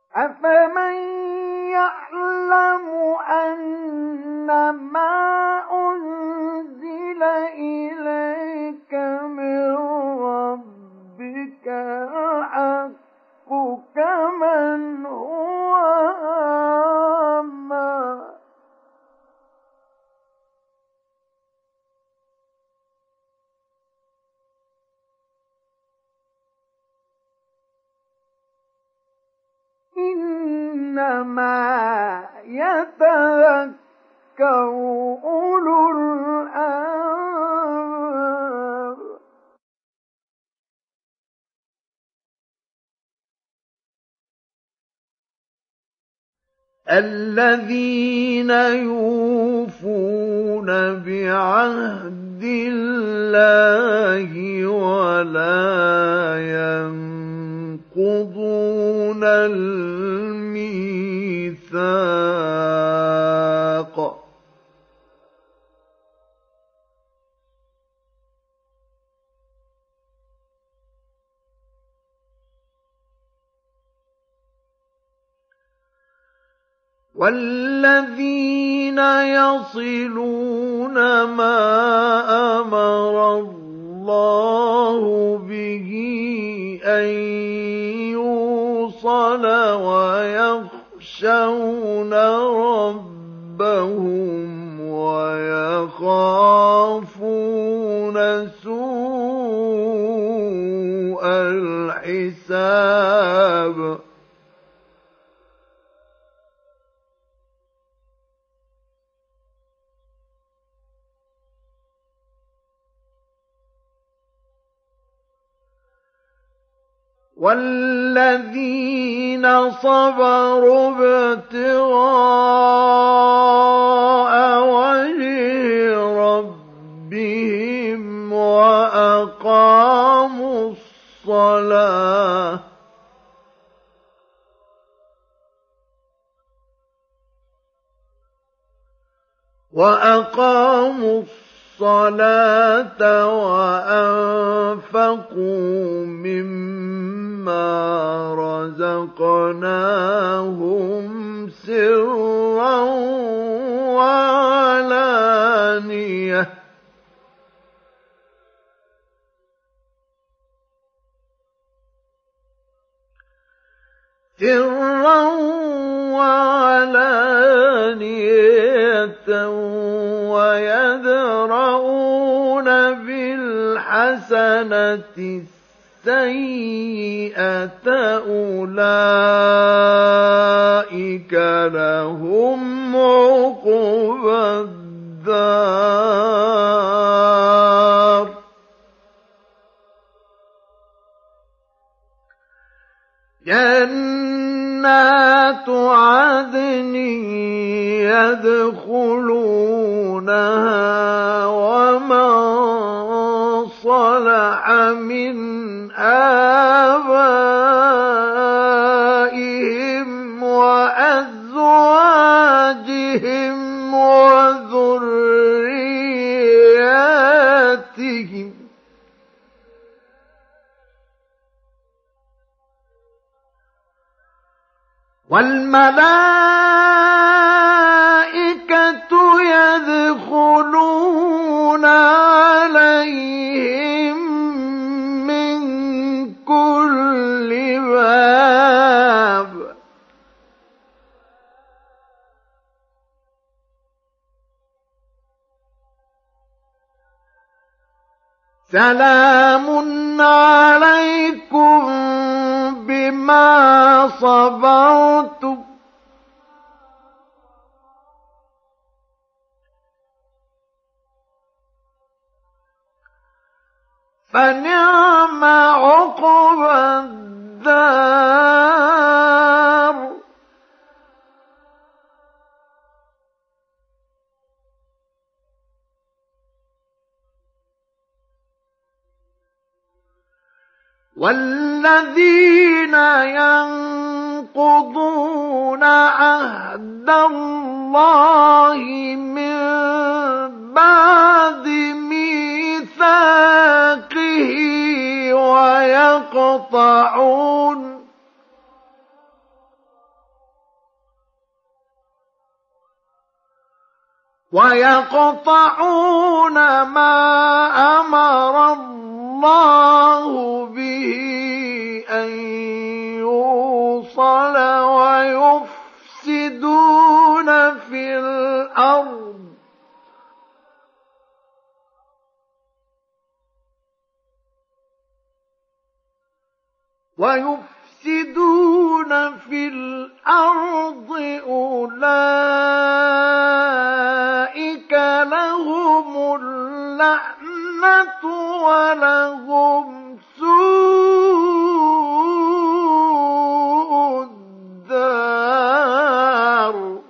أفمن يعلم أنما أنزل إليك من ربك الحق كمن هو أعمى إنما يتذكر أولو الألباب. الذين يوفون بعهد الله ولا ينقضون الميثاق والذين يصلون ما أمر الله به أن يوصل ويخشون ربهم ويخافون سوء الحساب. والذين صبروا ابتغاء وجه ربهم وأقاموا الصلاة وأنفقوا مما رزقناهم سرا وعلانية ويدرؤون بالحسنة السيئة أولئك لهم عقبى الدار جنات عدن يدخلونها ومن صلح من آبائهم وأزواجهم وذرياتهم والملائكة يدخلون عليهم من كل باب سلام عليكم بما صبرتم فنعم عقبى الدار والذين ينقضون عهد الله من بعد ميثاقه ويقطعون ما أمر الله به أن يوصل ويفسدون في الأرض أولئك لهم اللعنة ولهم سوء الدار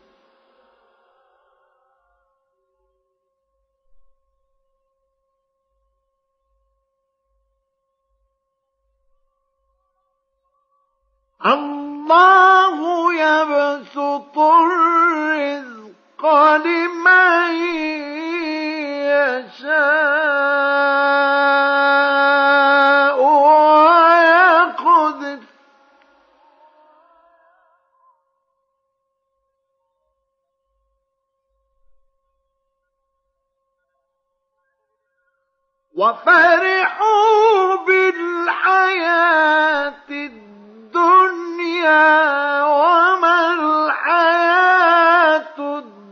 الله يبسط الرزق لمن يشاء ويقدر وفرحوا بالحياة الدنيا وما الحياة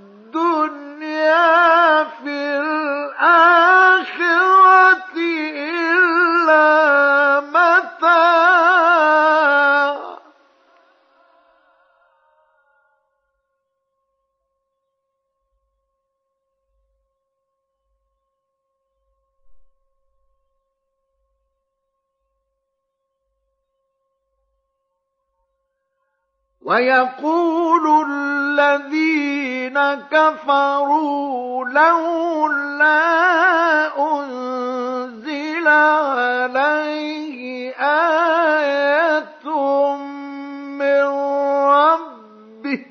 الدنيا في الآخرة إلا متاع ويقول الذين كفروا لولا أنزل عليه آية من ربه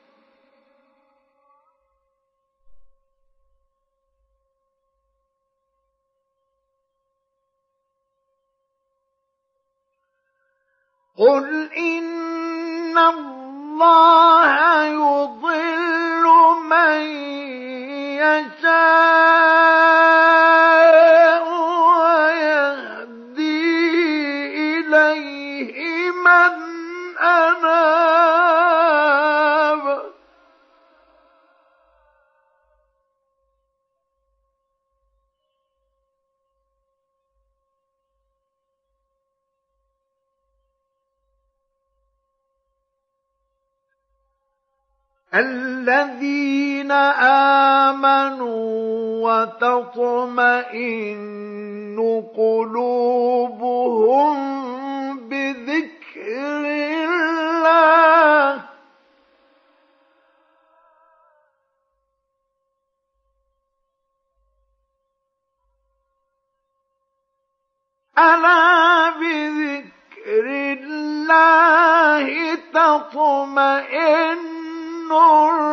قل إن الله يضل من يشاء ويهدي إليه من أناب الذين آمنوا وتطمئن قلوبهم بذكر الله ألا بذكر الله تطمئن القلوب